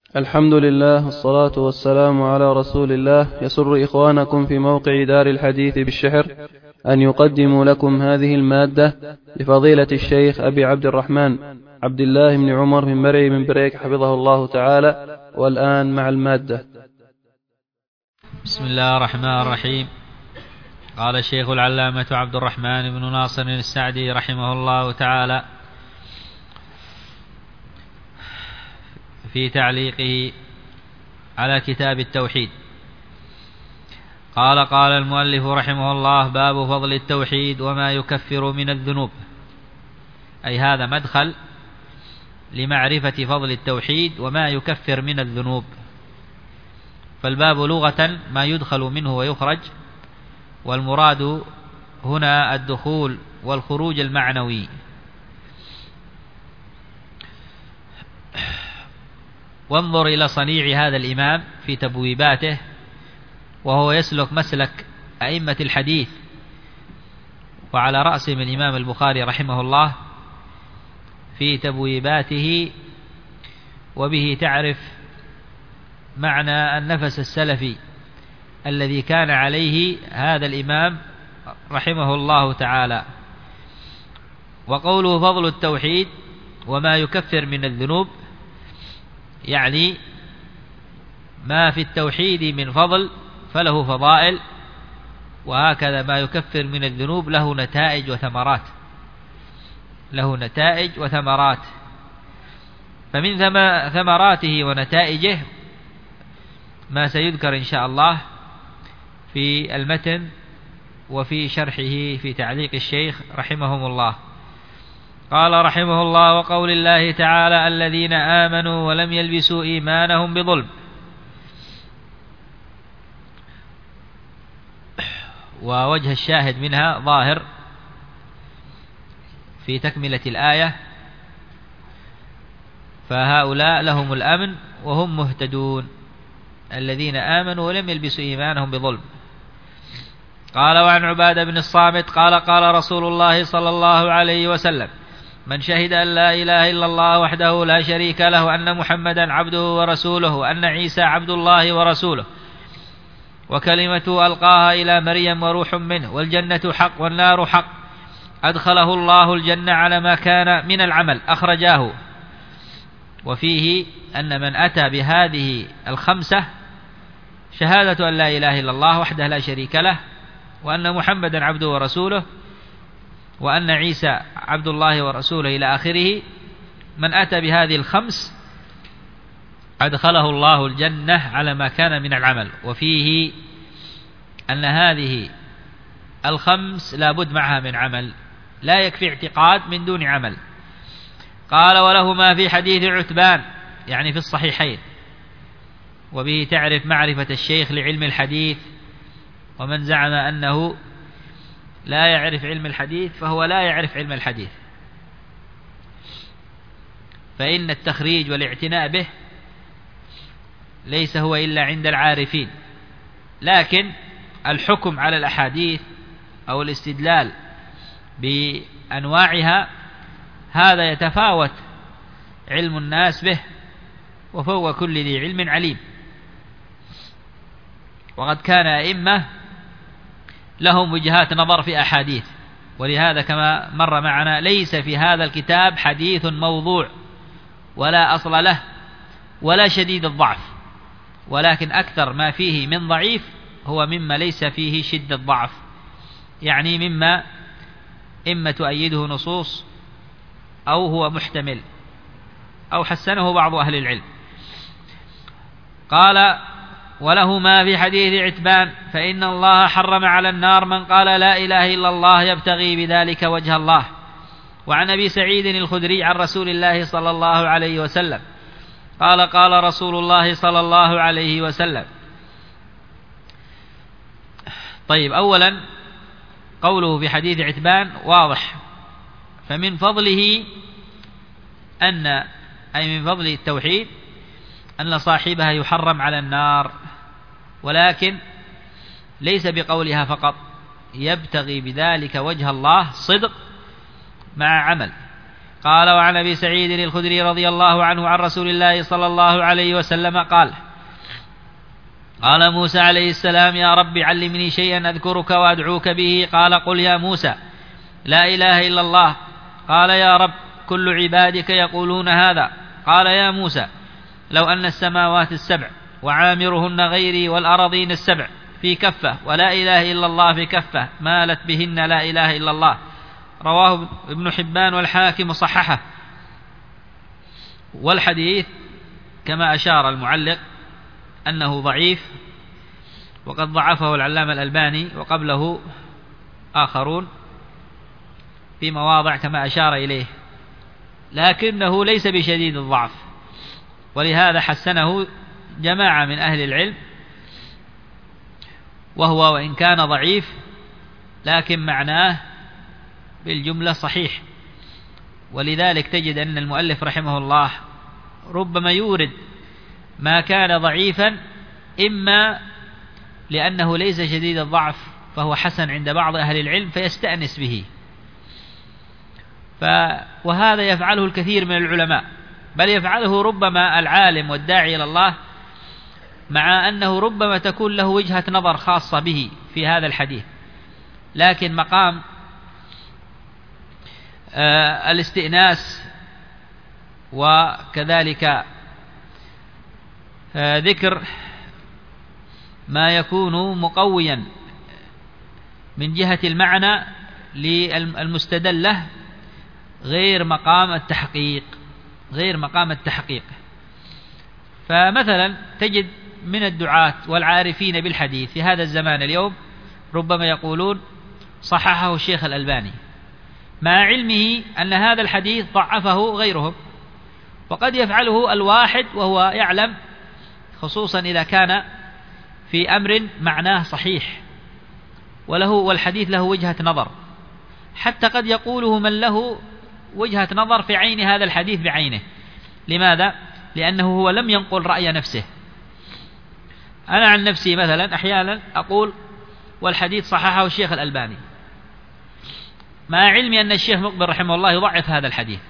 الحمد لله والصلاة والسلام على رسول الله. يسر إخوانكم في موقع دار الحديث بالشحر أن يقدموا لكم هذه المادة لفضيلة الشيخ أبي عبد الرحمن عبد الله بن عمر بن مرعي بن بريك حفظه الله تعالى. والآن مع المادة. بسم الله الرحمن الرحيم. قال الشيخ العلامة عبد الرحمن بن ناصر السعدي رحمه الله تعالى في على كتاب التوحيد قال المؤلف رحمه الله: باب فضل التوحيد وما يكفر من الذنوب. أي هذا مدخل لمعرفة فضل التوحيد وما يكفر من الذنوب. فالباب لغة ما يدخل منه ويخرج، والمراد هنا الدخول والخروج المعنوي. وانظر إلى صنيع هذا الإمام في تبويباته، وهو يسلك مسلك أئمة الحديث، وعلى رأسهم الإمام البخاري رحمه الله في تبويباته، وبه تعرف معنى النفس السلفي الذي كان عليه هذا الإمام رحمه الله تعالى. وقوله فضل التوحيد وما يكفر من الذنوب، يعني ما في التوحيد من فضل فله فضائل، وهكذا ما يكفر من الذنوب له نتائج وثمرات. فمن ثمراته ونتائجه ما سيذكر إن شاء الله في المتن وفي شرحه في تعليق الشيخ رحمهم الله. قال رحمه الله: وقول الله تعالى: الذين آمنوا ولم يلبسوا إيمانهم بظلم. ووجه الشاهد منها ظاهر في تكملة الآية: فهؤلاء لهم الأمن وهم مهتدون، الذين آمنوا ولم يلبسوا إيمانهم بظلم. قال: وعن عبادة بن الصامت قال رسول الله صلى الله عليه وسلم: من شهد أن لا إله إلا الله وحده لا شريك له، وأن محمدا عبده ورسوله، وأن عيسى عبد الله ورسوله، وكلمته ألقاها إلى مريم وروح منه، والجنة حق والنار حق، أدخله الله الجنة على ما كان من العمل. أخرجاه. وفيه أن من أتى بهذه الخمسة: شهادة أن لا إله إلا الله وحده لا شريك له، وأن محمدا عبده ورسوله، وأن عيسى عبد الله ورسوله إلى آخره، من أتى بهذه الخمس أدخله الله الجنة على ما كان من العمل. وفيه أن هذه الخمس لا بد معها من عمل، لا يكفي اعتقاد من دون عمل. قال: ولهما في حديث عتبان، يعني في الصحيحين. وبه تعرف معرفة الشيخ لعلم الحديث، ومن زعم أنه لا يعرف علم الحديث فهو لا يعرف علم الحديث، فإن التخريج والاعتناء به ليس هو إلا عند العارفين. لكن الحكم على الأحاديث أو الاستدلال بأنواعها هذا يتفاوت علم الناس به، وفوق كل ذي علم عليم. وقد كان أئمة لهم وجهات نظر في أحاديث، ولهذا كما مر معنا ليس في هذا الكتاب حديث موضوع ولا أصل له ولا شديد الضعف، ولكن أكثر ما فيه من ضعيف هو مما ليس فيه شدة ضعف، يعني مما إما تؤيده نصوص أو هو محتمل أو حسنه بعض أهل العلم. قال: وله ما في حديث عتبان: فإن الله حرم على النار من قال لا إله إلا الله يبتغي بذلك وجه الله. وعن أبي سعيد الخدري عن رسول الله صلى الله عليه وسلم قال رسول الله صلى الله عليه وسلم. طيب، أولا قوله في حديث عتبان واضح، فمن فضله من فضل التوحيد أن صاحبها يحرم على النار، ولكن ليس بقولها فقط، يبتغي بذلك وجه الله صدق مع عمل. قال وعن أبي سعيد الخدري رضي الله عنه عن رسول الله صلى الله عليه وسلم قال قال موسى عليه السلام يا رب علمني شيئا أذكرك وأدعوك به قال قل يا موسى لا إله إلا الله قال يا رب كل عبادك يقولون هذا قال يا موسى لو أن السماوات السبع وعامرهن غيري والأرضين السبع في كفة ولا إله إلا الله في كفة مالت بهن لا إله إلا الله. رواه ابن حبان والحاكم صححه. والحديث كما أشار المعلق أنه ضعيف، وقد ضعفه العلامة الألباني وقبله آخرون في مواضع كما أشار إليه، لكنه ليس بشديد الضعف، ولهذا حسنه جماعة من أهل العلم، وهو وإن كان ضعيف لكن معناه بالجملة صحيح. ولذلك تجد أن المؤلف رحمه الله ربما يورد ما كان ضعيفا إما لأنه ليس شديد الضعف فهو حسن عند بعض أهل العلم فيستأنس به، وهذا يفعله الكثير من العلماء، بل يفعله ربما العالم والداعي إلى الله، مع أنه ربما تكون له وجهة نظر خاصة به في هذا الحديث، لكن مقام الاستئناس وكذلك ذكر ما يكون مقويا من جهة المعنى للمستدلة غير مقام التحقيق. فمثلا تجد من الدعاة والعارفين بالحديث في هذا الزمان اليوم ربما يقولون صححه الشيخ الألباني، مع علمه أن هذا الحديث ضعفه غيرهم، وقد يفعله الواحد وهو يعلم، خصوصا إذا كان في أمر معناه صحيح والحديث له وجهة نظر، حتى قد يقوله من له وجهة نظر في عين هذا الحديث بعينه. لماذا؟ لأنه هو لم ينقل رأي نفسه. أنا عن نفسي مثلا أحيانا أقول والحديث صححه الشيخ الألباني، مع علمي أن الشيخ مقبل رحمه الله يضعف هذا الحديث،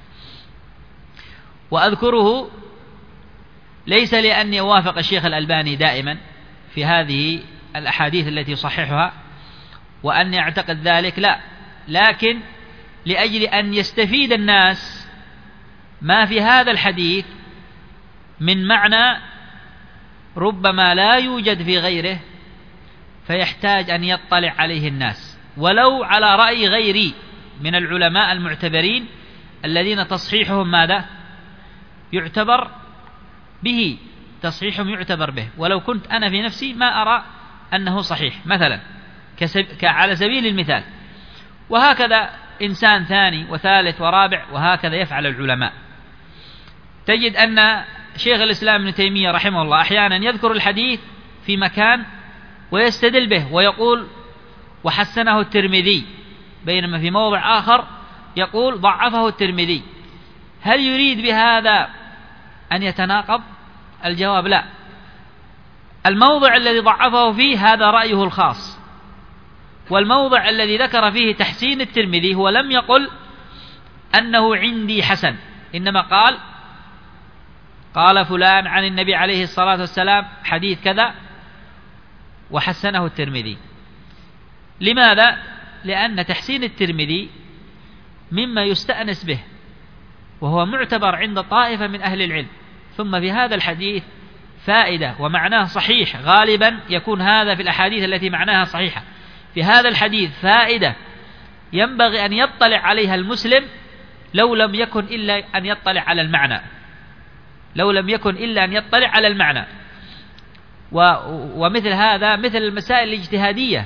وأذكره ليس لأني أوافق الشيخ الألباني دائما في هذه الأحاديث التي يصححها وأني أعتقد ذلك، لا، لكن لأجل أن يستفيد الناس ما في هذا الحديث من معنى ربما لا يوجد في غيره، فيحتاج أن يطلع عليه الناس ولو على رأي غيري من العلماء المعتبرين الذين تصحيحهم ماذا؟ يعتبر به، تصحيحهم يعتبر به، ولو كنت أنا في نفسي ما أرى أنه صحيح مثلا على سبيل المثال. وهكذا إنسان ثاني وثالث ورابع، وهكذا يفعل العلماء. تجد أن شيخ الإسلام ابن تيمية رحمه الله أحيانا يذكر الحديث في مكان ويستدل به ويقول وحسنه الترمذي، بينما في موضع آخر يقول ضعفه الترمذي. هل يريد بهذا أن يتناقض؟ الجواب لا. الموضع الذي ضعفه فيه هذا رأيه الخاص، والموضع الذي ذكر فيه تحسين الترمذي هو لم يقل أنه عندي حسن، إنما قال فلان عن النبي عليه الصلاة والسلام حديث كذا وحسنه الترمذي. لماذا؟ لأن تحسين الترمذي مما يستأنس به، وهو معتبر عند طائفة من أهل العلم. ثم في هذا الحديث فائدة ومعناه صحيح، غالبا يكون هذا في الأحاديث التي معناها صحيحة. في هذا الحديث فائدة ينبغي أن يطلع عليها المسلم لو لم يكن إلا أن يطلع على المعنى، ومثل هذا مثل المسائل الاجتهادية.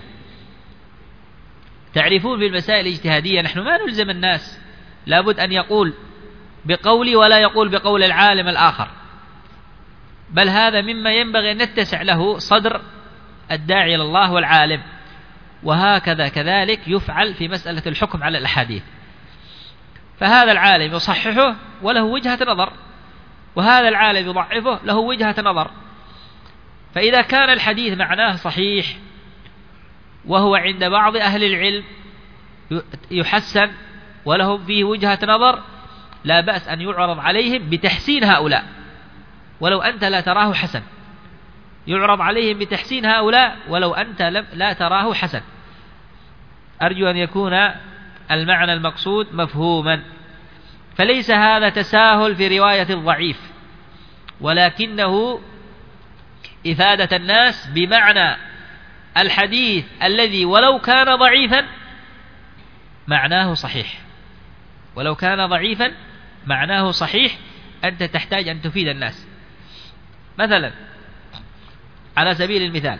تعرفون في المسائل الاجتهادية نحن ما نلزم الناس لابد أن يقول بقولي ولا يقول بقول العالم الآخر، بل هذا مما ينبغي أن يتسع له صدر الداعي إلى الله والعالم. وهكذا كذلك يفعل في مسألة الحكم على الأحاديث، فهذا العالم يصححه وله وجهة نظر، وهذا العالم يضعفه له وجهة نظر. فإذا كان الحديث معناه صحيح وهو عند بعض أهل العلم يحسن ولهم فيه وجهة نظر، لا بأس أن يعرض عليهم بتحسين هؤلاء ولو أنت لا تراه حسن، يعرض عليهم بتحسين هؤلاء ولو أنت لا تراه حسن. أرجو أن يكون المعنى المقصود مفهوما. فليس هذا تساهل في رواية الضعيف، ولكنه إفادة الناس بمعنى الحديث الذي ولو كان ضعيفا معناه صحيح، ولو كان ضعيفا معناه صحيح. أنت تحتاج أن تفيد الناس. مثلا على سبيل المثال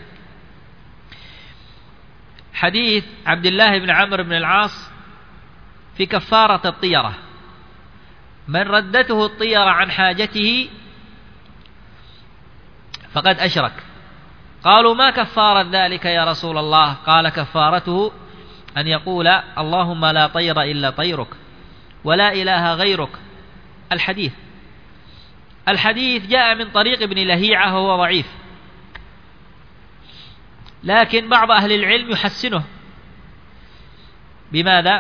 حديث عبد الله بن عمرو بن العاص في كفارة الطيرة: من ردته الطيرة عن حاجته فقد أشرك. قالوا: ما كفارة ذلك يا رسول الله؟ قال: كفارته أن يقول: اللهم لا طير إلا طيرك ولا إله غيرك. الحديث جاء من طريق ابن لهيعة وهو ضعيف، لكن بعض أهل العلم يحسنه. بماذا؟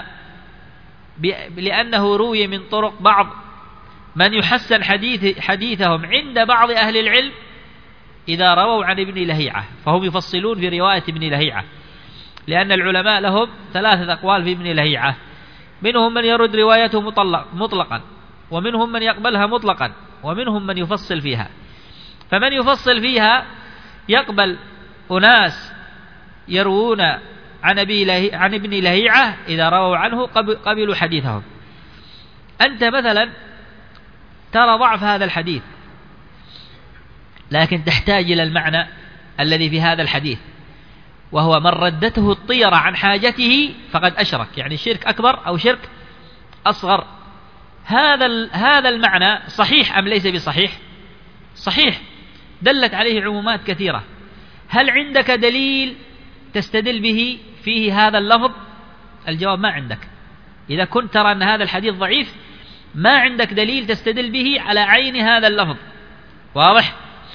لأنه روي من طرق بعض من يحسن حديثهم عند بعض أهل العلم إذا رووا عن ابن لهيعة، فهم يفصلون في رواية ابن لهيعة، لأن العلماء لهم 3 أقوال في ابن لهيعة: منهم من يرد روايته مطلقا، ومنهم من يقبلها مطلقا، ومنهم من يفصل فيها. فمن يفصل فيها يقبل أناس يروون عن ابن لهيعة إذا رووا عنه قبلوا حديثهم. أنت مثلا ترى ضعف هذا الحديث، لكن تحتاج إلى المعنى الذي في هذا الحديث، وهو: من ردته الطيرة عن فقد أشرك، يعني شرك أكبر أو شرك أصغر. هذا المعنى صحيح أم ليس بصحيح؟ صحيح، دلت عليه عمومات كثيرة. هل عندك دليل تستدل به فيه هذا اللفظ؟ الجواب: ما عندك. إذا كنت ترى أن هذا الحديث ضعيف ما عندك دليل تستدل به على عين هذا اللفظ. واضح؟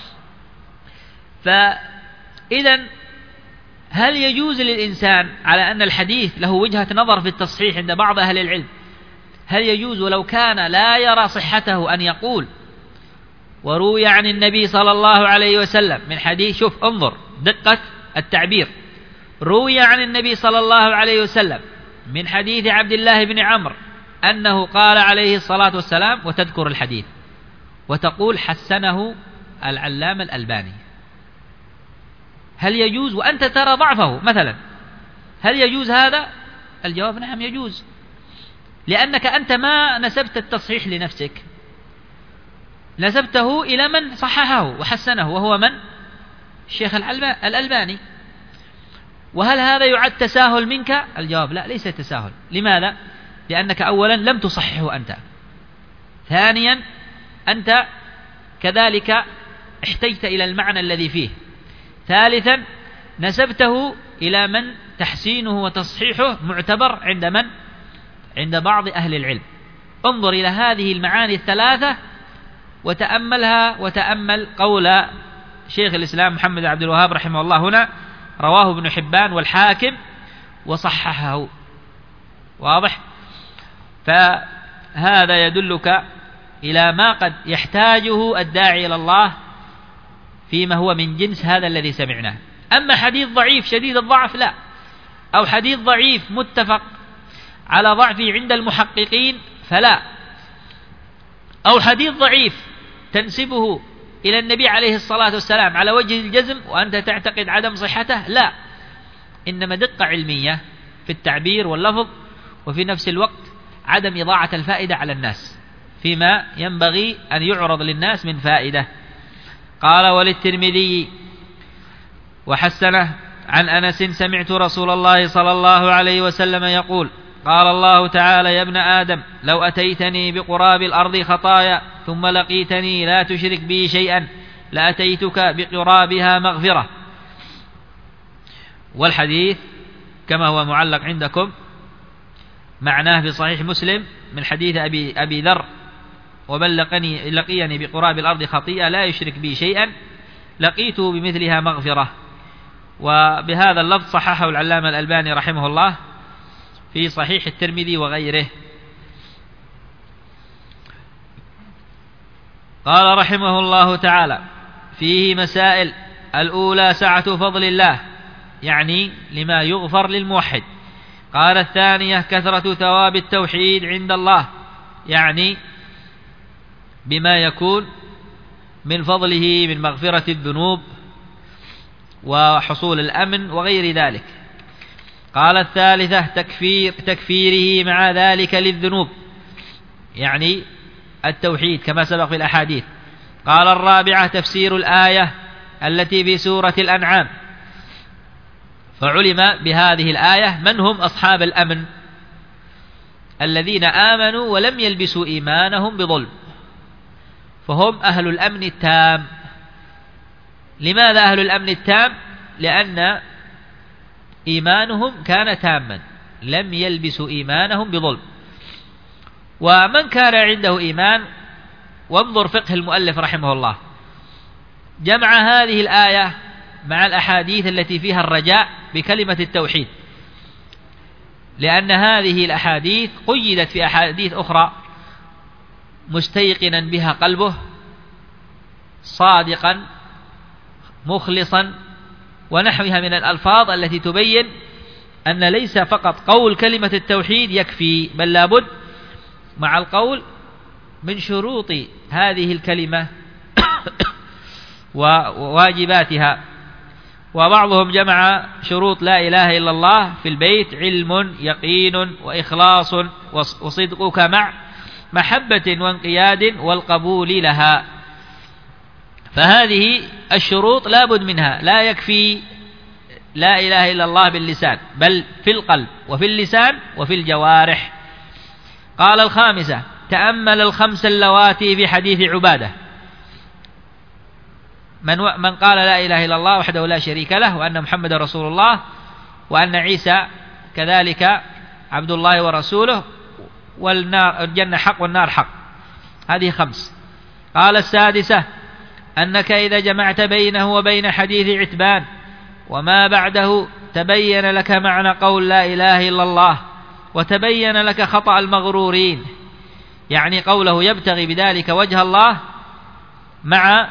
فإذا هل يجوز للإنسان على أن الحديث له وجهة نظر في التصحيح عند بعض أهل العلم، هل يجوز ولو كان لا يرى صحته أن يقول: وروي عن النبي صلى الله عليه وسلم من حديث، شوف انظر دقة التعبير، روي عن النبي صلى الله عليه وسلم من حديث عبد الله بن عمرو أنه قال عليه الصلاة والسلام، وتذكر الحديث وتقول: حسنه العلامة الألباني. هل يجوز وأنت ترى ضعفه مثلا؟ هل يجوز هذا؟ الجواب: نعم يجوز، لأنك أنت ما نسبت التصحيح لنفسك، نسبته إلى من صححه وحسنه، وهو من؟ الشيخ الألباني. وهل هذا يعد تساهل منك؟ الجواب: لا، ليس تساهل. لماذا؟ لأنك أولا لم تصححه أنت، ثانيا أنت كذلك احتجت إلى المعنى الذي فيه، ثالثا نسبته إلى من تحسينه وتصحيحه معتبر عند من؟ عند بعض أهل العلم. انظر إلى هذه المعاني الثلاثة وتأملها، وتأمل قول شيخ الإسلام محمد عبد الوهاب رحمه الله هنا: رواه ابن حبان والحاكم وصححه. واضح؟ فهذا يدلك إلى ما قد يحتاجه الداعي إلى الله فيما هو من جنس هذا الذي سمعناه. أما حديث ضعيف شديد الضعف لا، أو حديث ضعيف متفق على ضعفه عند المحققين فلا، أو حديث ضعيف تنسبه إلى النبي عليه الصلاة والسلام على وجه الجزم وأنت تعتقد عدم صحته، لا، إنما دقة علمية في التعبير واللفظ، وفي نفس الوقت عدم إضاعة الفائدة على الناس فيما ينبغي أن يعرض للناس من فائدة. قال: وللترمذي وحسنه عن أنس: سمعت رسول الله صلى الله عليه وسلم يقول: قال الله تعالى: يا ابن آدم لو أتيتني بقراب الأرض خطايا ثم لقيتني لا تشرك بي شيئا لأتيتك بقرابها مغفرة. والحديث كما هو معلق عندكم معناه في صحيح مسلم من حديث أبي ذر: ومن لقيني بقراب الأرض خطيئة لا يشرك بي شيئا لقيته بمثلها مغفرة. وبهذا اللفظ صححه العلامة الألباني رحمه الله في صحيح الترمذي وغيره. قال رحمه الله تعالى: فيه مسائل. الأولى سعة فضل الله، يعني لما يغفر للموحد. قال الثانية كثرة ثواب التوحيد عند الله، يعني بما يكون من فضله من مغفرة الذنوب وحصول الأمن وغير ذلك. قال الثالثة تكفيره مع ذلك للذنوب، يعني التوحيد كما سبق في الأحاديث. قال الرابعة تفسير الآية التي في سورة الأنعام، فعلم بهذه الآية من هم أصحاب الأمن، الذين آمنوا ولم يلبسوا إيمانهم بظلم، فهم أهل الأمن التام. لماذا أهل الأمن التام؟ لأن إيمانهم كان تاما، لم يلبسوا إيمانهم بظلم. ومن كان عنده إيمان، وانظر فقه المؤلف رحمه الله، جمع هذه الآية مع الأحاديث التي فيها الرجاء بكلمة التوحيد، لأن هذه الأحاديث قيدت في أحاديث أخرى مستيقنا بها قلبه صادقا مخلصا ونحوها من الألفاظ التي تبين أن ليس فقط قول كلمة التوحيد يكفي، بل لابد مع القول من شروط هذه الكلمة وواجباتها. وبعضهم جمع شروط لا إله إلا الله في البيت: علم، يقين، وإخلاص، وصدقك مع محبة وانقياد والقبول لها. فهذه الشروط لا بد منها، لا يكفي لا إله إلا الله باللسان، بل في القلب وفي اللسان وفي الجوارح. قال الخامسة تأمل الخمس اللواتي في حديث عبادة: من قال لا إله إلا الله وحده لا شريك له، وأن محمد رسول الله، وأن عيسى كذلك عبد الله ورسوله، والجنة حق والنار حق. هذه خمس. قال السادسة أنك إذا جمعت بينه وبين حديث عتبان وما بعده تبين لك معنى قول لا إله إلا الله، وتبين لك خطأ المغرورين، يعني قوله يبتغي بذلك وجه الله مع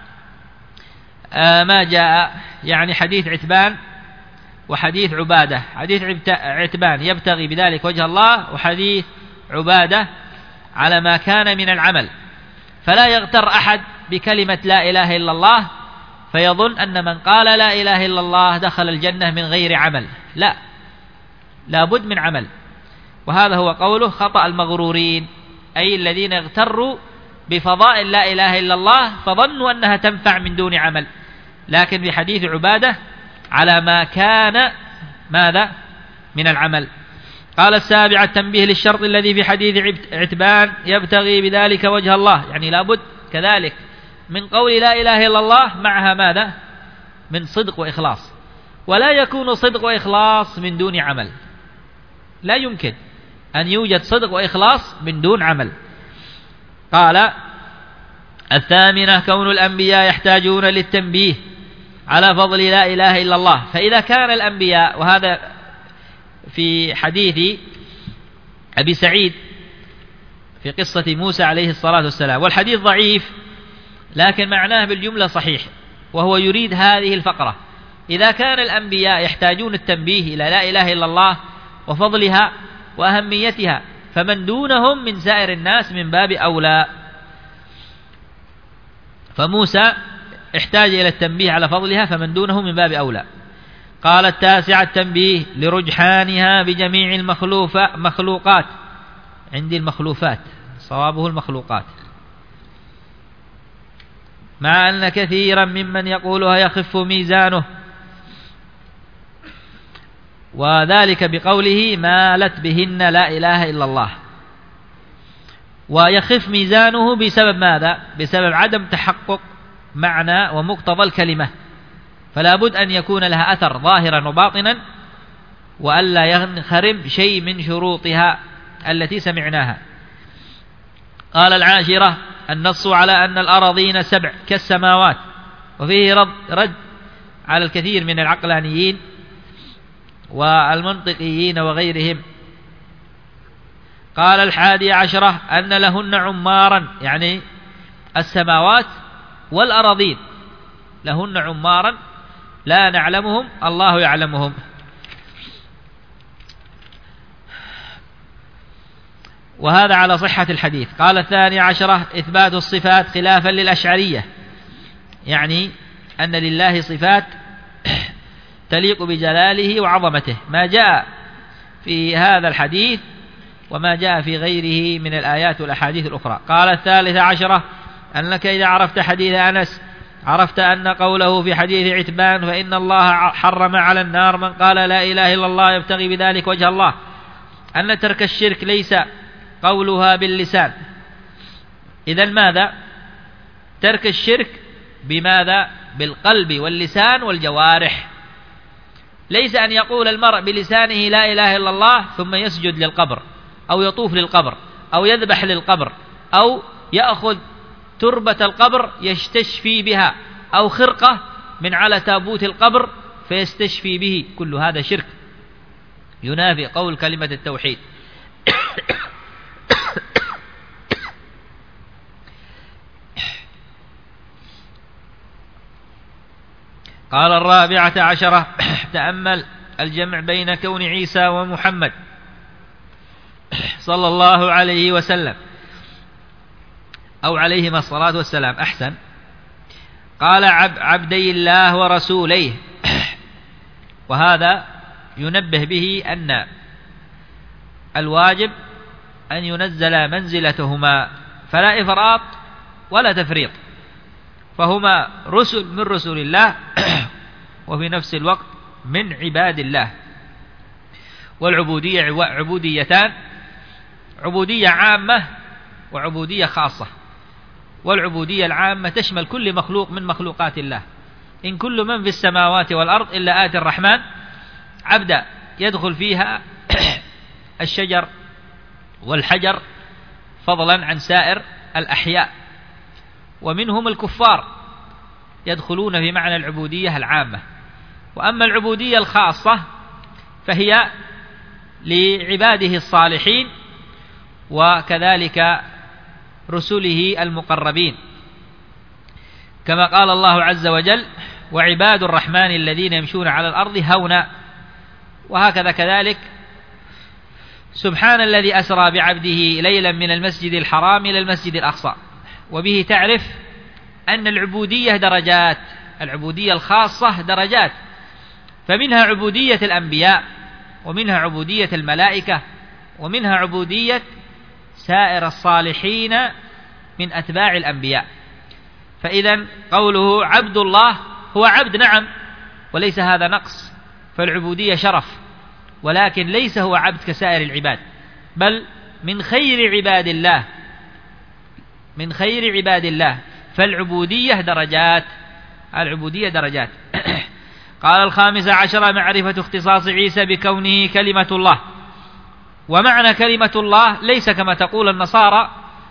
ما جاء، يعني حديث عتبان وحديث عبادة. حديث عتبان يبتغي بذلك وجه الله، وحديث عبادة على ما كان من العمل. فلا يغتر أحد بكلمة لا إله إلا الله فيظن أن من قال لا إله إلا الله دخل الجنة من غير عمل، لا، لابد من عمل. وهذا هو قوله خطأ المغرورين، أي الذين اغتروا بفضائل لا إله إلا الله فظنوا أنها تنفع من دون عمل، لكن بحديث عبادة على ما كان ماذا من العمل. قال السابعة التنبيه للشرط الذي في حديث عتبان يبتغي بذلك وجه الله، يعني لابد كذلك من قول لا إله إلا الله معها ماذا؟ من صدق وإخلاص. ولا يكون صدق وإخلاص من دون عمل، لا يمكن أن يوجد صدق وإخلاص من دون عمل. قال الثامنة كون الأنبياء يحتاجون للتنبيه على فضل لا إله إلا الله. فإذا كان الأنبياء، وهذا في حديث أبي سعيد في قصة موسى عليه الصلاة والسلام، والحديث ضعيف لكن معناه بالجملة صحيح، وهو يريد هذه الفقرة: إذا كان الأنبياء يحتاجون التنبيه إلى لا إله إلا الله وفضلها وأهميتها، فمن دونهم من سائر الناس من باب أولى. فموسى احتاج إلى التنبيه على فضلها، فمن دونه من باب أولى. قال التاسع التنبيه لرجحانها بجميع المخلوقات، عندي المخلوفات، صوابه المخلوقات، مع أن كثيرا ممن يقولها يخف ميزانه، وذلك بقوله مالت بهن لا إله إلا الله. ويخف ميزانه بسبب ماذا؟ بسبب عدم تحقق معنى ومقتضى الكلمة، فلا بد أن يكون لها أثر ظاهرا وباطنا، وألا ينخرم شيء من شروطها التي سمعناها. قال العاشرة النص على أن الأراضين 7 كالسماوات، وفيه رد على الكثير من العقلانيين والمنطقيين وغيرهم. قال 11 أن لهن عمارا، يعني السماوات والأراضين، لهن عمارا لا نعلمهم الله يعلمهم. وهذا على صحة الحديث. قال 12 إثبات الصفات خلافا للأشعرية، يعني أن لله صفات تليق بجلاله وعظمته، ما جاء في هذا الحديث وما جاء في غيره من الآيات والأحاديث الأخرى. قال 13 أنك إذا عرفت حديث أنس عرفت أن قوله في حديث عتبان فإن الله حرم على النار من قال لا إله إلا الله يبتغي بذلك وجه الله، أن ترك الشرك ليس قولها باللسان. إذن ماذا؟ ترك الشرك بماذا؟ بالقلب واللسان والجوارح. ليس أن يقول المرء بلسانه لا إله إلا الله ثم يسجد للقبر أو يطوف للقبر أو يذبح للقبر أو يأخذ تربة القبر يستشفي بها أو خرقة من على تابوت القبر فيستشفي به، كل هذا شرك ينافي قول كلمة التوحيد. قال 14 تأمل الجمع بين كون عيسى ومحمد صلى الله عليه وسلم أو عليهما الصلاة والسلام أحسن. قال عبدي الله ورسوليه، وهذا ينبه به أن الواجب أن ينزل منزلتهما فلا إفراط ولا تفريط، فهما رسل من رسول الله وفي نفس الوقت من عباد الله. والعبودية عبوديتان، عبودية عامة وعبودية خاصة. والعبودية العامة تشمل كل مخلوق من مخلوقات الله، إن كل من في السماوات والأرض إلا آتي الرحمن عبدا، يدخل فيها الشجر والحجر فضلا عن سائر الأحياء، ومنهم الكفار يدخلون في معنى العبودية العامة. وأما العبودية الخاصة فهي لعباده الصالحين وكذلك رسله المقربين، كما قال الله عز وجل وعباد الرحمن الذين يمشون على الأرض هونا. وهكذا كذلك سبحان الذي أسرى بعبده ليلا من المسجد الحرام إلى المسجد الأقصى. وبه تعرف أن العبودية درجات، العبودية الخاصة درجات، فمنها عبودية الأنبياء ومنها عبودية الملائكة ومنها عبودية سائر الصالحين من أتباع الأنبياء. فإذا قوله عبد الله هو عبد نعم، وليس هذا نقص، فالعبودية شرف، ولكن ليس هو عبد كسائر العباد، بل من خير عباد الله، من خير عباد الله. فالعبودية درجات، العبودية درجات. قال 15 معرفة اختصاص عيسى بكونه كلمة الله. ومعنى كلمة الله ليس كما تقول النصارى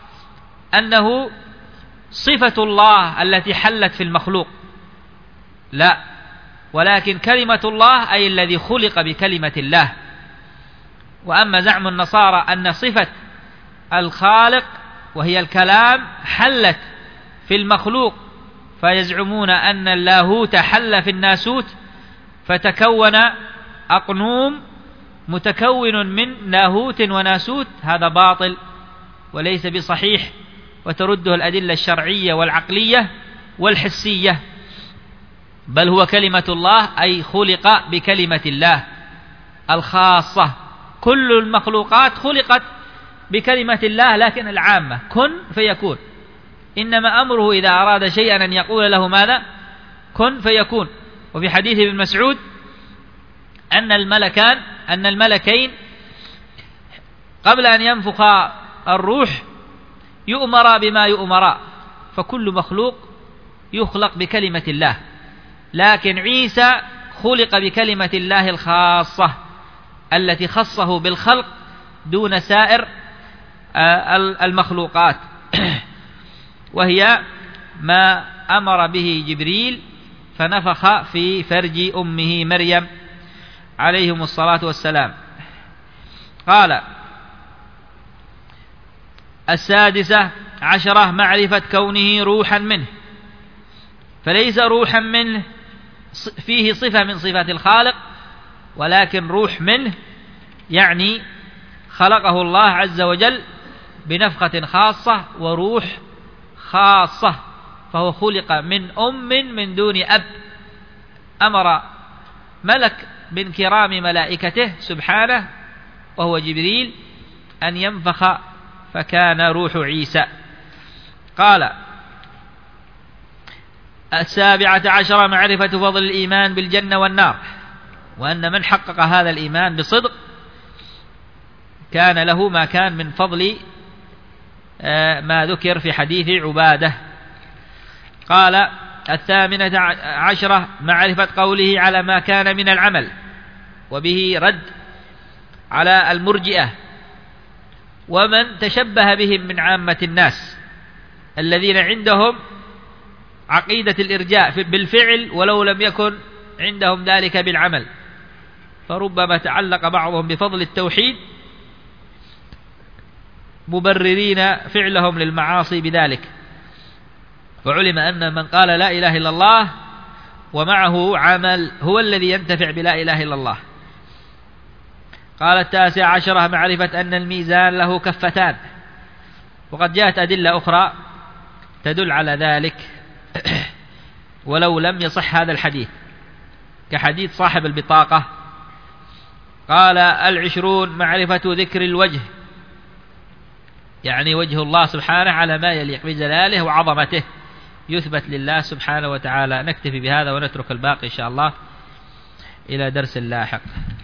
أنه صفة الله التي حلت في المخلوق، لا، ولكن كلمة الله أي الذي خلق بكلمة الله. وأما زعم النصارى أن صفة الخالق وهي الكلام حلت في المخلوق، فيزعمون أن اللاهوت حل في الناسوت فتكون أقنوم متكون من لاهوت وناسوت، هذا باطل وليس بصحيح، وترده الأدلة الشرعية والعقلية والحسية، بل هو كلمة الله أي خلق بكلمة الله الخاصة. كل المخلوقات خلقت بكلمة الله لكن العامة كن فيكون، إنما أمره إذا أراد شيئا أن يقول له ماذا؟ كن فيكون. وفي حديث ابن مسعود أن الملكين قبل أن ينفخ الروح يؤمر بما يؤمر، فكل مخلوق يخلق بكلمة الله، لكن عيسى خلق بكلمة الله الخاصة التي خصه بالخلق دون سائر المخلوقات، وهي ما أمر به جبريل فنفخ في فرج أمه مريم عليهم الصلاة والسلام. قال 16 عشرة معرفة كونه روحا منه، فليس روحا منه فيه صفة من صفات الخالق، ولكن روح منه يعني خلقه الله عز وجل بنفخة خاصة وروح خاصة، فهو خلق من دون أب. أمر ملك من كرام ملائكته سبحانه وهو جبريل أن ينفخ فكان روح عيسى. قال 17 معرفة فضل الإيمان بالجنة والنار، وأن من حقق هذا الإيمان بصدق كان له ما كان من فضل ما ذكر في حديث عبادة. قال 18 معرفة قوله على ما كان من العمل، وبه رد على المرجئة ومن تشبه بهم من عامة الناس الذين عندهم عقيدة الإرجاء بالفعل ولو لم يكن عندهم ذلك بالعمل، فربما تعلق بعضهم بفضل التوحيد مبررين فعلهم للمعاصي بذلك، وعلم أن من قال لا إله إلا الله ومعه عمل هو الذي ينتفع بلا إله إلا الله. قال 19 معرفة أن الميزان له كفتان، وقد جاءت أدلة أخرى تدل على ذلك ولو لم يصح هذا الحديث، كحديث صاحب البطاقة. قال 20 معرفة ذكر الوجه، يعني وجه الله سبحانه على ما يليق بجلاله وعظمته، يثبت لله سبحانه وتعالى. نكتفي بهذا ونترك الباقي إن شاء الله إلى درس لاحق.